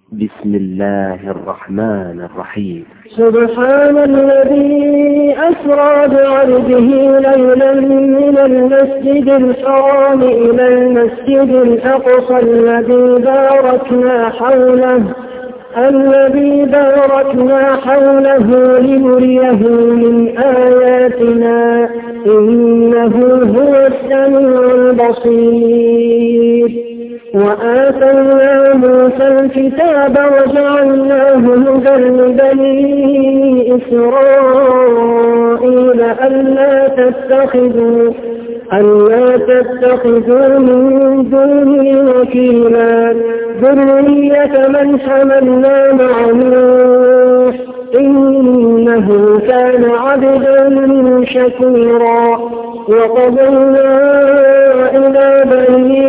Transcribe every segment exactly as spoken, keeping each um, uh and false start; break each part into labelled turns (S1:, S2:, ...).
S1: بسم الله الرحمن الرحيم.
S2: سبحان الذي أسرى بعبده ليلا من المسجد الحرام إلى المسجد الأقصى الذي باركنا حوله الذي باركنا حوله لنريه من آياتنا إنه هو السميع البصير. وآتينا موسى الكتاب وجعلناه هدى لبني إسرائيل ألا تتخذوا ألا تتخذوا من دونه وكيلا ذرية من حملنا مع نوح إنه كان عبدا شكورا. وقضينا إلى بني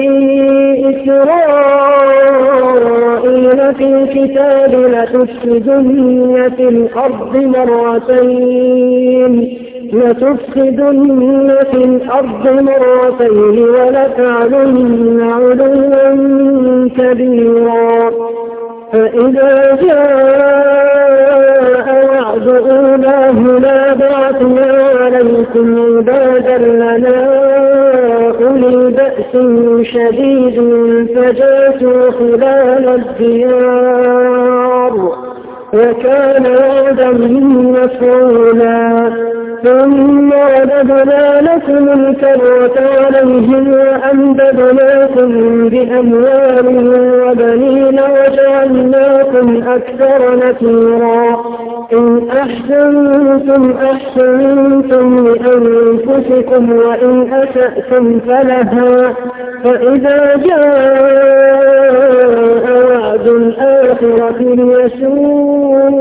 S2: إسرائيل في الكتاب لتفسدن في الأرض مرتين لتفسدن في الأرض مرتين ولتعلن علوا كبيرا. فإذا جاء وعد أولاهما بعثنا عليكم عبادا لنا أولي بأس شديد فجاسوا خلال الديار وكان وعدا مفعولا. ثم رددنا لكم الكرة عليهم وأمددناكم بأموال وبنين وجعلناكم أكثر نفيرا. إن أحسنتم أحسنتم لأنفسكم وإن أسأتم فلها. فإذا جاء وعد الآخرة ليسوءوا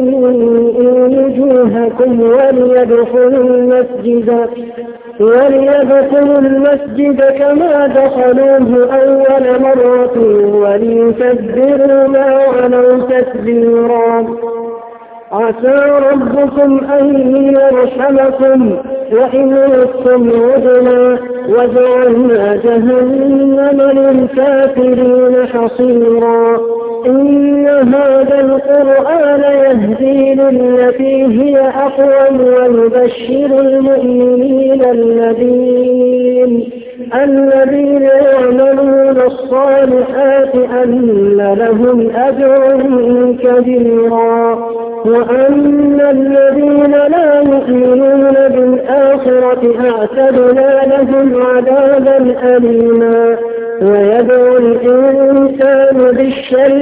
S2: وجوهكم وليدخلوا المسجد وليدخلوا المسجد كما دخلوه أول مرة وليتبروا ما علوا تتبيرا. عسى ربكم أن يرحمكم وإن عدتم عدنا وجعلنا جهنم للكافرين حصيرا. إن هذا القرآن يهدي للتي هي أقوم ويبشر المؤمنين الذين الذين يعملون الصالحات أن لهم أجرا كبيرا. وأن الذين لا يؤمنون بالآخرة أعتدنا لهم عذابا أليما. ويدعو الإنسان بالشر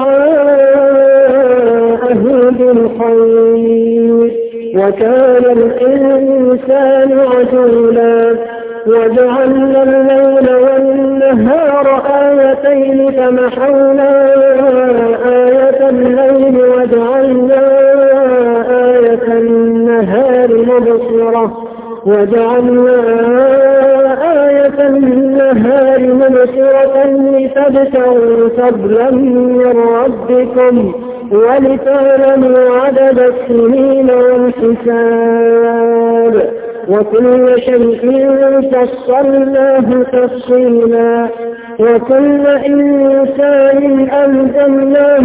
S2: دعاءه بالخير وكان الإنسان عجولا. وجعلنا الليل والنهار آيتين فمحونا آية الليل وجعلنا آية النهار مبصرة وجعلنا آية النهار مبصرة لتبتغوا فضلا من ربكم ولتعلموا عدد السنين والحساب وكل شيء فصلناه تفصيلا. وكل إنسان ألزمناه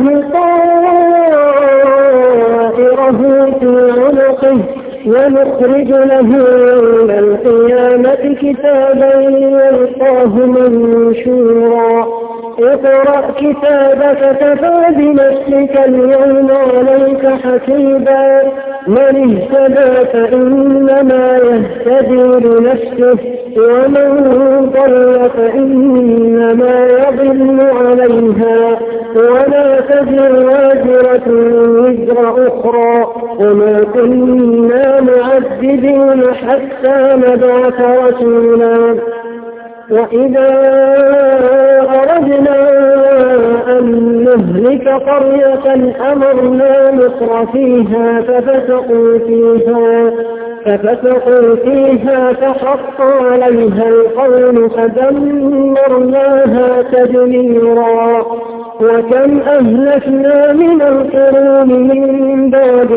S2: طائره في عنقه ونخرج له يوم القيامة كتابا يلقاه منشورا. اقرأ كتابك كفى بنفسك اليوم عليك حسيبا. من اهتدى فإنما يهتدي لنفسه ومن ضل فإنما يضل عليها ولا تزر وازرة وزر أخرى وما كنا معذبين حتى نبعث رسولا. وإذا أردنا أن نهلك قرية أمرنا متر فيها ففسقوا فيها ففسقوا فيها فحق عليها القول فدمرناها تدميرا. وكم أهلكنا من القرون من بعد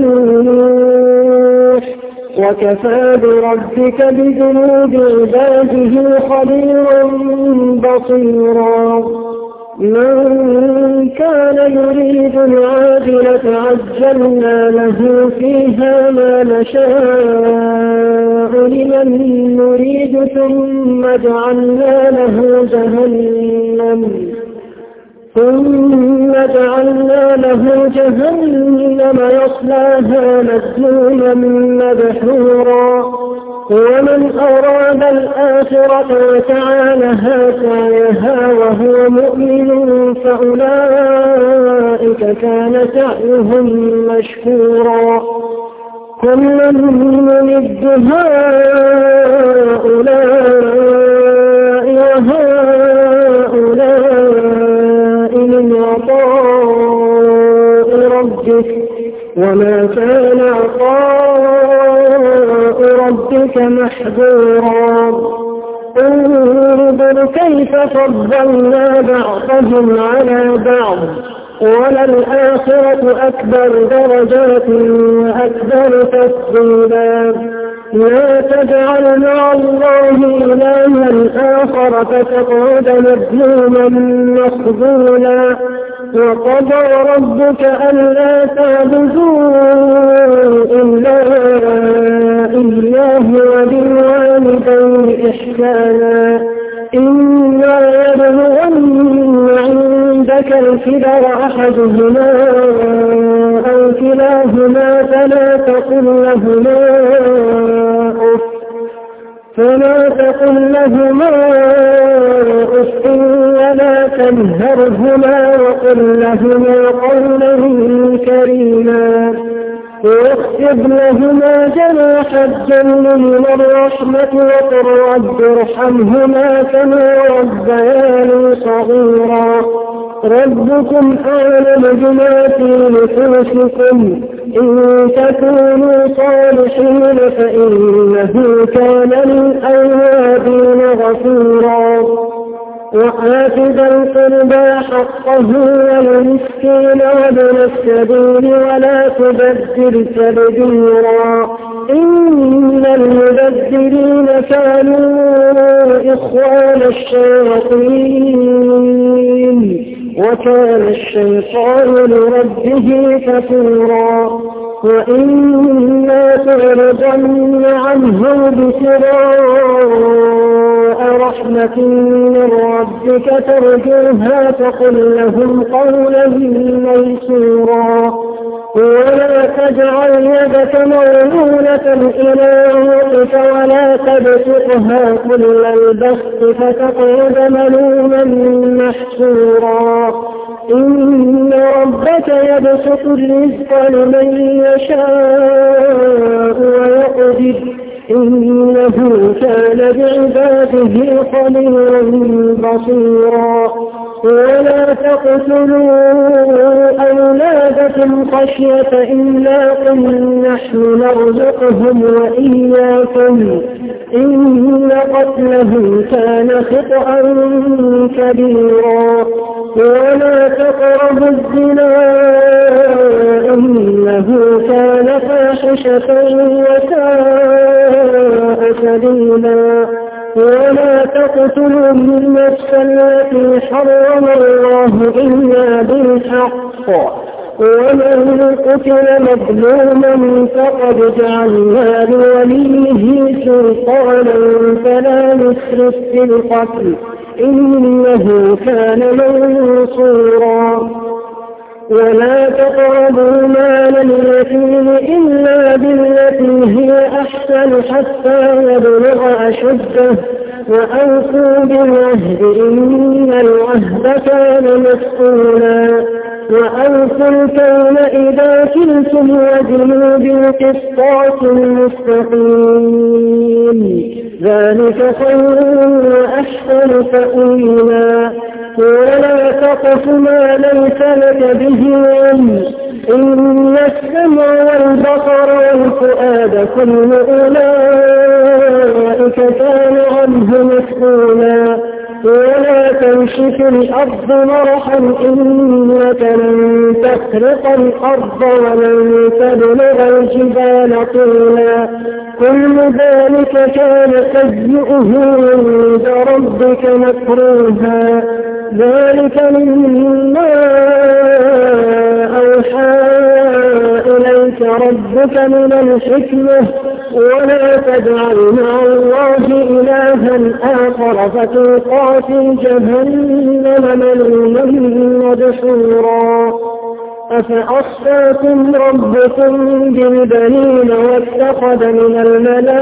S2: نوح وكفى بربك بذنوب عباده خبيرا بصيرا. من كان يريد العاجلة عجلنا له فيها ما نشاء لمن نريد ثم جعلنا له جهنم ثم جعلنا له جهنم يصلاها مذموما مدحورا ومن أراد الآخرة وسعى لها سعيها وهو مؤمن فأولئك كان سعيهم مشكورا كلا نمد هؤلاء وهؤلاء من عطاء ربك وما كان عطاء ربك محظورا انظر كيف فضلنا بعضهم على بعض وللآخرة أكبر درجات وأكبر تفضيلا لا تجعل مع الله إلها آخر فتقعد مذموما مخذولا وقضى ربك ألا تعبدوا إلا إياه وبالوالدين إحسانا إما يبلغن عندك الكبر أحدهما أو كلاهما فلا تقل لهما أف فلا تقل لهما أف ولا تنهرهما وقل لهما قولا كريما واخفض لهما جناح الذل من الرحمة وقل رب ارحمهما كما ربياني صغيرا ربكم أعلم بما في نفوسكم إن تكونوا صالحين فإنه كان للأوابين غفورا وآت ذا القربى حقه والمسكين وابن السبيل ولا تبذر تبذيرا إن المبذرين كانوا إخوان الشياطين وكان الشيطان لربه كفورا وإما تعرضن عنه ابتغاء رحمة من ربك ترجوها فقل لهم قولا ميسورا ولا تجعل يدك مغلولة إلى عنقك ولا تبسطها كل البسط فتقعد ملوما محسورا إن ربك يبسط الرزق لمن يشاء ويقدر إنه كان بعباده خبيرا بصيرا ولا تقتلوا أولادكم خشية إملاق نحن نرزقهم وإياكم إن قتلهم كان خطأ كبيرا ولا تقربوا الزنا إنه كان فاحشة وساء سبيلا ولا تقتلوا النفس التي حرم الله إلا بالحق ومن قتل مظلوما فقد جعلنا لوليه سلطانا فلا يسرف في القتل إنه كان منصورا ولا تقربوا مال اليتيم إلا بالتي هي أحسن حتى يبلغ أشده وأوفوا بالعهد إن العهد كان مسؤولا وأوفوا الكيل إذا كلتم وزنوا بالقسطاس المستقيم ذلك خير وأحسن تأويلا ولا تقف ما ليس لك به علم إن السمع والبصر والفؤاد كل أولئك كان عنه مسؤولا ولا تمش في الأرض مرحا إنك لن يخرق الأرض ولن تبلغ الجبال طولا كل ذلك كان سيئه عند ربك مكروها ذلك مما أوحى إليك ربك من الحكمة ولا تجعل مع الله إلها آخر فتلقى في جهنم ملوما مدحورا أفأصفاكم ربكم بالبنين واتخذ من الملائكة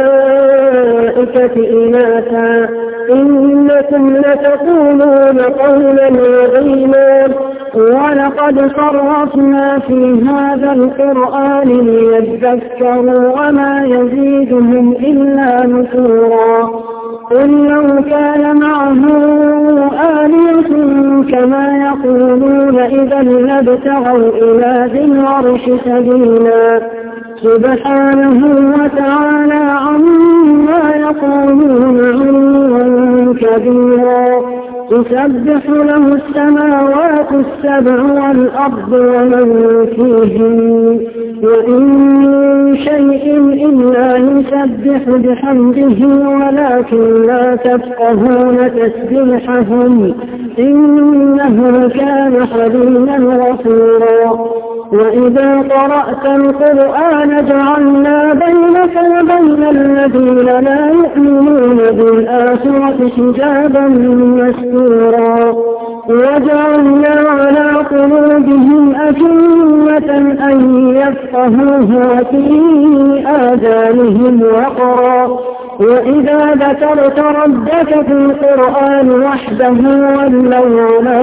S2: إناثا إنكم لتقولون قولا عظيما ولقد صرفنا في هذا القرآن ليذكروا وما يزيدهم إلا نفورا قل لو كان معه آلهة كما يقولون إذا لابتغوا إلى ذي العرش سبيلا سبحانه وتعالى عما يقولون علوا كبيرا تسبح له السماوات السبع والأرض ومن فيهن وإن من شيء إلا يسبح بحمده ولكن لا تفقهون تسبيحهم إنه كان حليما غفورا وإذا قرأت القرآن جعلنا بينك وبين الذين لا يؤمنون بالآخرة حجابا مستورا وجعلنا على قلوبهم أكنة أن يفقهوه وفي آذانهم وقرا وإذا ذكرت ربك في القرآن وحده ولوا على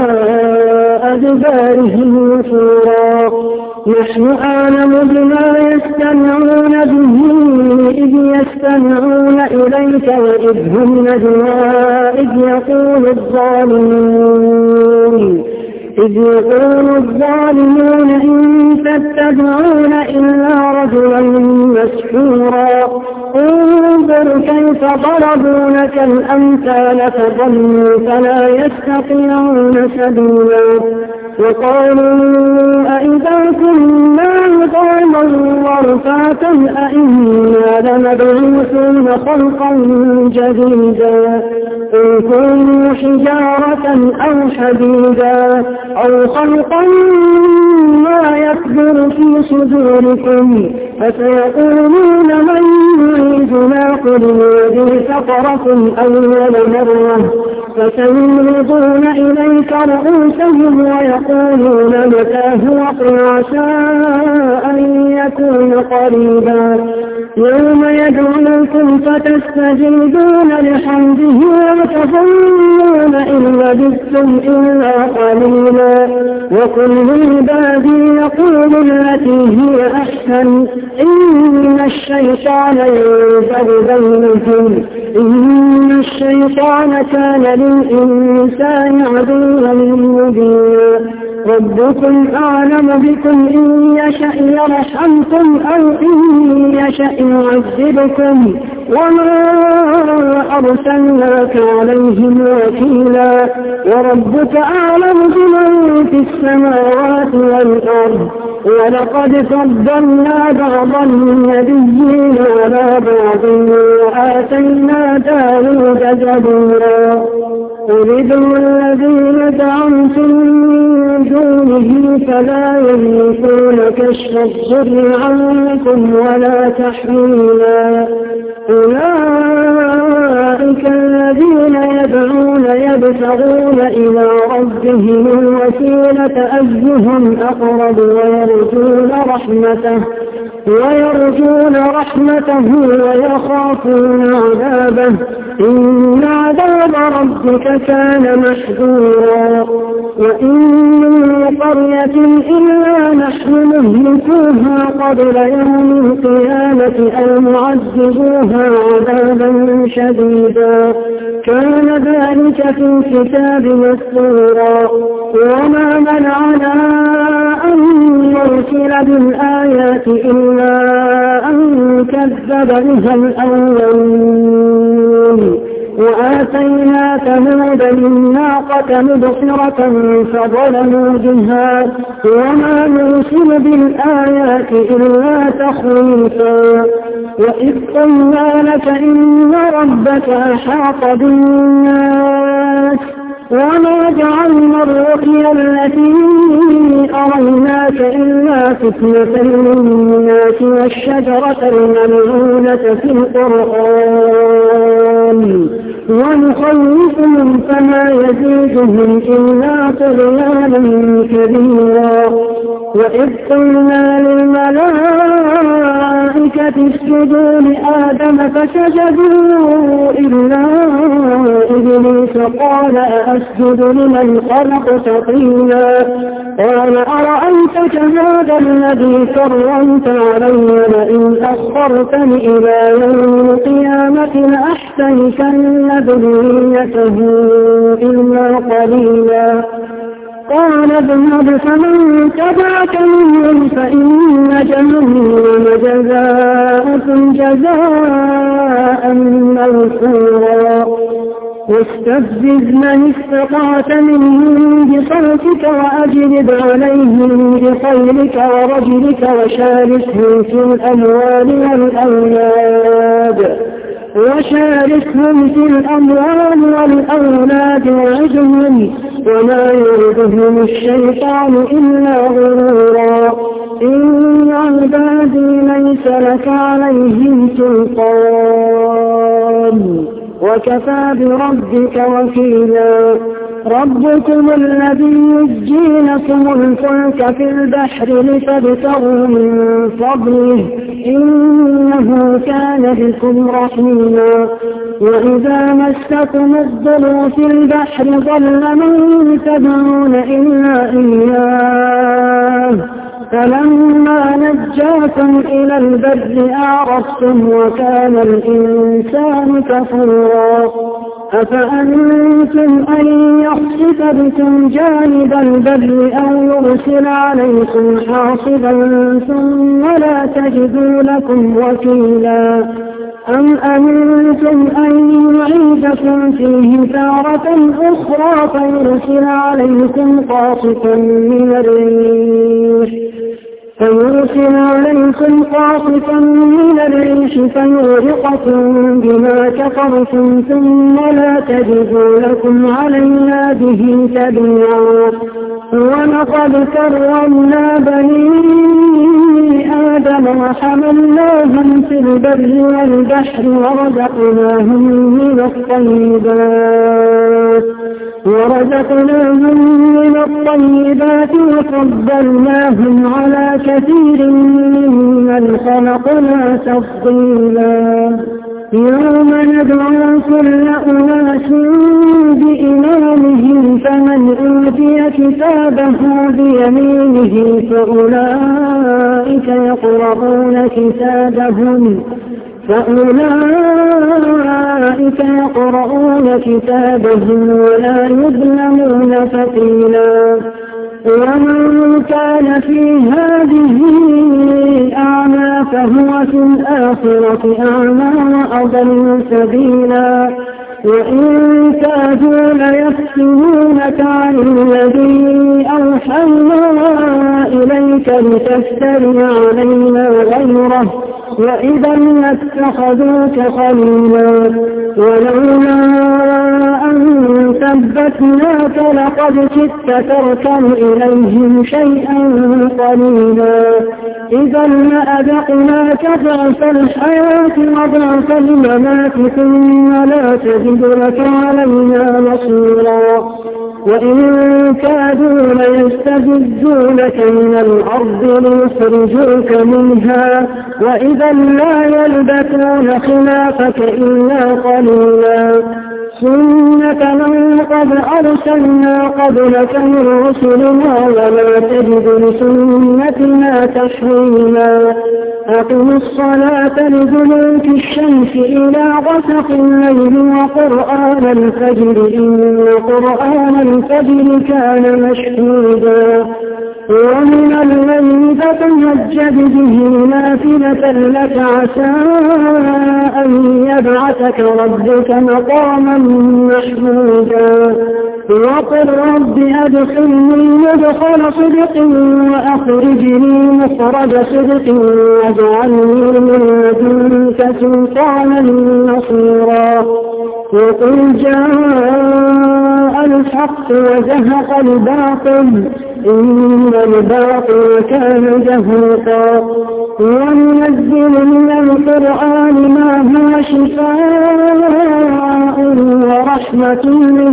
S2: أدبارهم نفورا نحن أعلم بما يستمعون به إذ يستمعون إليك وإذ هم نجوى إذ يقول الظالمون إذ يقول الظالمون إن تتبعون إلا رجلا مسحورا انظر كيف ضربوا لك الأمثال فضلوا فلا يستطيعون سبيلا وقالوا أئذا كنا عظاما ورفاتا أئنا لمبعوثون خلقا جديدا قل كونوا حجارة أو حديدا أو خلقا ما يكبر في صدوركم فسيقولون من يعيدنا قل الذي فطركم أول مرة فسينغضون إليك رؤوسهم ويقولون متى هو قل عسى أن يكون قريبا يوم يدعوكم فتستجيبون لحمده وتظنون إن لبثتم إلا قليلا وكل عبادي يقول التي هي أحسن إن الشيطان ينزغ بينهم إن الشيطان كان للإنسان عدوا مبينا ربكم أعلم بكم إن يشأ يرحمكم أو إن يشأ يعذبكم وما أرسلناك عليهم وكيلا وربك أعلم بمن في السماوات والأرض ولقد فضلنا بعض النبيين على بعض وآتينا داود زبورا قل ادعوا الذين زعمتم من دونه فلا يملكون كشف الضر عنكم ولا تحويلا أولئك الذين يدعون يبتغون إلى ربهم الوسيلة أيهم أقرب ويرجون رحمته ويرجون رحمته ويخافون عذابه إن عذاب ربك كان محذورا وإن من قرية إلا نحن مهلكوها قبل يوم القيامة أو معذبوها عذابا شديدا كان ذلك في الكتاب مسطورا وما منعنا أن نرسل بالآيات إلا أن كذب بها الأولون وآتينا ثمود الناقة مبصرة فظلموا بها وما نرسل بالآيات إلا تخويفا وإذ قلنا لك إن ربك أحاط بالناس وما جعلنا الرؤيا التي أريناك إلا فتنة للناس والشجرة الملعونة في القرآن ونخوفهم فما يزيدهم إلا طغيانا كبيرا وإذ قلنا للملائكة اسجدوا لآدم فسجدوا إلا إبليس قال أأسجد لمن خلقت طينا قال أرأيتك هذا الذي كرمت علي لئن أخرتني إلى يوم القيامة لأحتركن ذريته إلا قليلا قال اذهب فمن تبعك منهم فإن جهنم جزاؤكم جزاء موفورا واستفزز من استطعت منهم بصوتك وأجلب عليهم بخيلك ورجلك وشاركهم في الأموال والأولاد وشاركهم في الأموال والأولاد وعدهم وما يردهم الشيطان إلا غرورا إن عبادي ليس لك عليهم سلطان وكفى بربك وكيلا ربكم الذي يجزي لكم الفلك في البحر لتبتغوا من فضله إنه كان بكم رحيما وإذا مسكم الضر في البحر ضل من تدعون إلا إياه فلما نجاكم إلى البر أعرضتم وكان الإنسان كفورا أفأنتم أن يخسف بكم جانب البر أو يرسل عليكم حاصبا ثم لا تجدوا لكم وكيلا أم أمنتم أن يعيدكم فيه تارة أخرى فيرسل عليكم قاصفا من الريح فيرسل عليكم قاصفا من الريح فيغرقكم بما كفرتم ثم لا تجدوا لكم علينا به تبيعا ولقد كرمنا بني آدم وحملناهم في البر والبحر ورزقناهم من الطيبات ورزقناهم من الطيبات وفضلناهم على كثير ممن خلقنا تفضيلا يوم ندعو كل أناس بإمامهم فمن أوتي كتابه بيمينه فأولئك يقرؤون كتابهم فأولئك يقرؤون كتابهم ولا يظلمون فتيلا ومن كان في هذه أعمى فهو في الآخرة أعمى وأضل سبيلا وإن كادوا ليفتنونك عن الذي أوحينا إليك لتفتري علينا غيره وإذا لاتخذوك خليلا ولولا أن ثبتناك لقد كدت تركن إليهم شيئا قليلا إذا لأذقناك ضعف الحياة وضعف الممات ثم لا تجد لك علينا نصيرا وإن كادوا ليستفزونك من الأرض ليخرجوك منها وإذا لا يلبثون خلافك إلا قليلا سنة من قد أرسلنا قبلك من رسلنا ولا تجد لسنتنا تحويلا أقم الصلاة لدلوك الشمس إلى غسق الليل وقرآن الفجر إن قرآن الفجر كان مشهودا ومن الليل فتهجد به نافلة لك عسى أن يبعثك ربك مقاما محمودا وقل رب أدخلني مدخل صدق وأخرجني مخرج صدق واجعلني من لدنك سلطانا نصيرا وقل جاء الحق وزهق الباطل إن الباطل كان زهوقا وننزل من القرآن ما هو شفاء ورحمة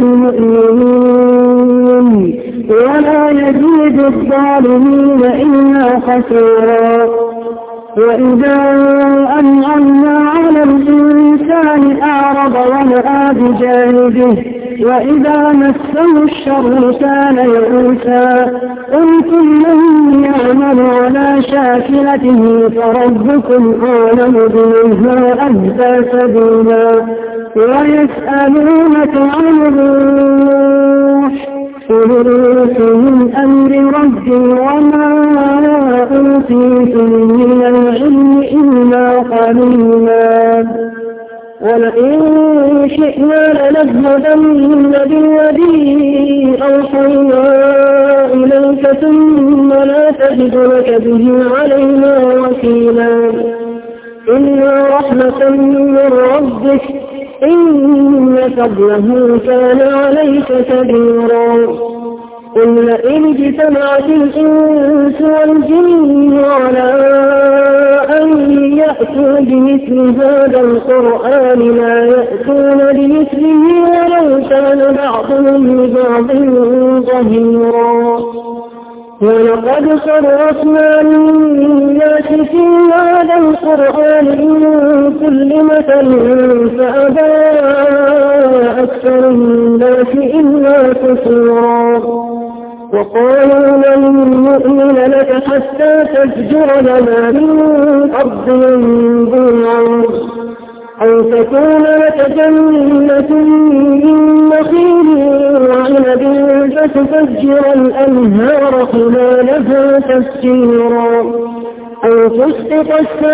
S2: للمؤمنين ولا يزيد الظالمين إلا خسيرا وإذا أنعمنا على الإنسان أعرض ونأى بجانبه وإذا مسه الشر كان يئوسا قل كل يعمل على شاكلته فربكم أعلم بمن هو أهدى سبيلا ويسألونك عن الروح قل الروح من أمر ربي وما أوتيتم من العلم إلا قليلا ولئن شئنا لنذهبن بالذي أوحينا إليك ثم لا تجد لك به علينا وكيلا إلا رحمة من ربك إن فضله كان عليك كبيرا قل لئن اجتمعت الإنس والجن على أن يأتوا بمثل هذا القرآن لا يأتون بمثله ولو كان بعضهم لبعض ظهيرا ولقد صرفنا للناس في هذا القرآن من كل مثل فأبى أكثر الناس إلا كفورا وقالوا لن نؤمن لك حتى تفجر لنا من أرض ينبوعا أو تكون لك جنة من نخيل وعنب فتفجر الأنهار خلالها تفجيرا أو تسقط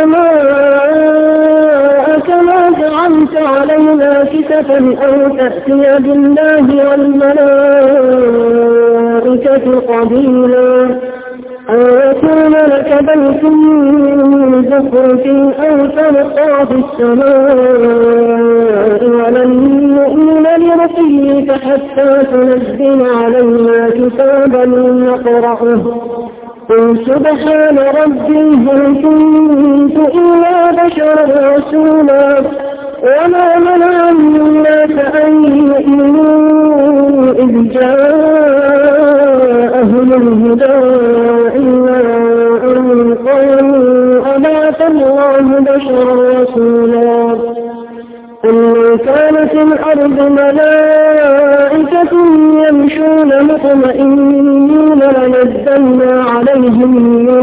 S2: السماء كما زعمت علينا كسفا أو تأتي بالله والملائكة قبيلا أو يكون لك بيت من زخرف أو تلقى في السماء ولن نؤمن لرقيك حتى تنزل علينا كتابا نقرأه قل سبحان ربي هل كنت إلا بشرا رسولا وما منع الناس أن يؤمنوا إذ جاءهم الهدى إلا أن قالوا أبعث الله بشرا رسولا قل لو كان في الأرض ملائكة يمشون مطمئنين لنزلنا عليهم من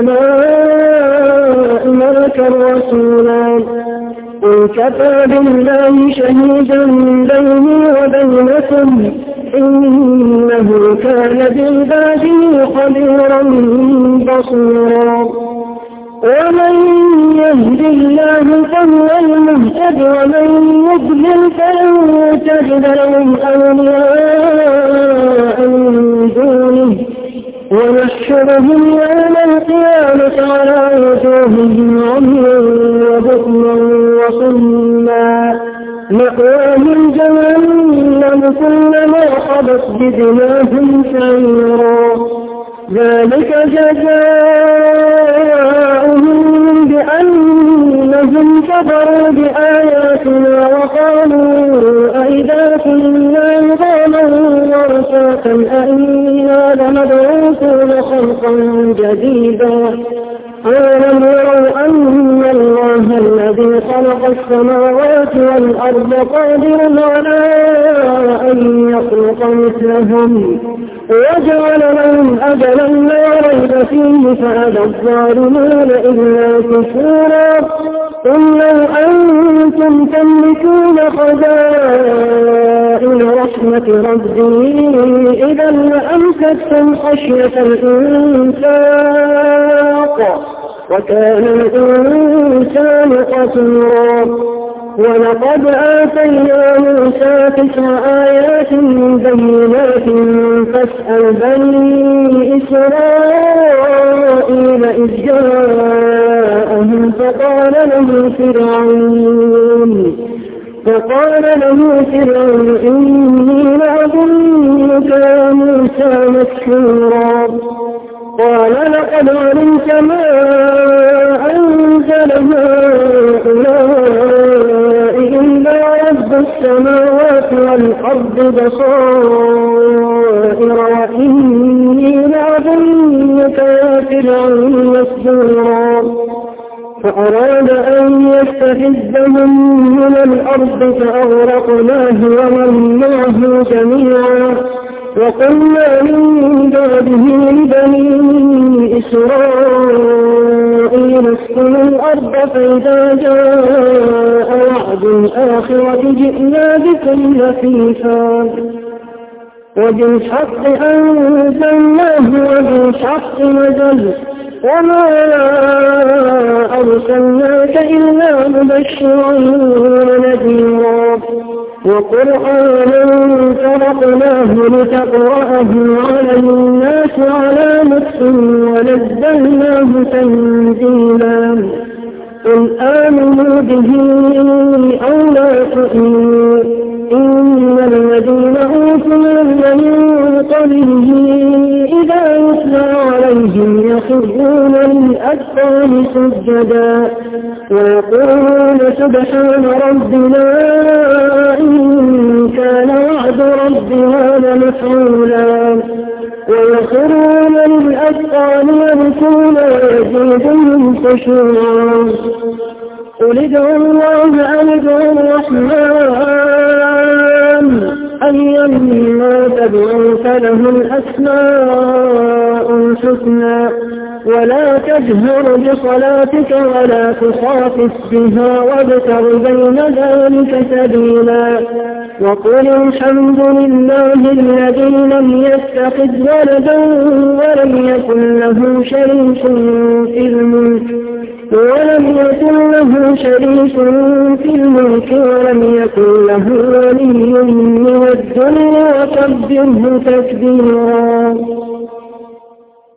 S2: السماء ملكا رسولا قل كفى بالله شهيدا بيني وبينكم إنه كان بعباده خبيرا بصيرا ومن يهد الله فهو المهتد ومن يضلل فلن تجد لهم أولياء من دونه ونحشرهم يوم القيامة على وجوههم عميا وبكما وصما مأواهم جهنم كلما خبت زدناهم سعيرا ذلك جزاؤهم بأنهم كفروا بآياتنا وقالوا أئذا كنا عظاما ورفاتا أئنا لمبعوثون خلقا جديدا أولم يروا أن الله الذي خلق السماوات والأرض قادر على أن يخلق مثلهم وجعل لهم أجلا لا ريب فيه فأبى الظالمون إلا كفورا قل لو أنتم تملكون خزائن رحمة ربي إذا لأمسكتم خشية الإنسان حقا وكان الإنسان قتورا. ولقد آتينا موسى تسع آيات بينات فاسأل بني إسرائيل إذ جاءهم فقال له فرعون فقال له فرعون إني لأظنك يا موسى مسحورا. قال لقد علمت ما أنزل هؤلاء إلا رب السماوات والأرض بصائر وإني لأظنك يا فرعون مسحورا. فأراد أن يستفزهم من الأرض فأغرقناه ومن معه جميعا. وقلنا من بعده لبني إسرائيل اسكنوا الأرض فإذا جاء وعد الآخرة جئنا بكم لفيفا. وبالحق أنزلناه وبالحق نزل وما أرسلناك إلا مبشرا ونذيرا. وقرآنا فرقناه لتقرأه على الناس على مكث ونزلناه تنزيلا. قل آمنوا به أو لا تؤمنوا إن الذين أوتوا العلم من قبله إذا يتلى عليهم يخرون للأذقان سجدا ويقولون سبحان ربنا إن كان وعد ربنا لمفعولا. ويخرون للأذقان يبكون ويزيدهم خشوعا. قل ادعوا الله أم ادعوا الرحمن أيما تدعوا فله الأسماء الحسنى. ولا تجهر بصلاتك ولا تخافت بها وابتغ بين ذلك سبيلا. وقل الحمد لله الذي لم يتخذ ولدا ولم يكن له شريك في الملك ولم يكن له شريك في الملك ولم يكن له ولي من الذل وكبره تكبيرا.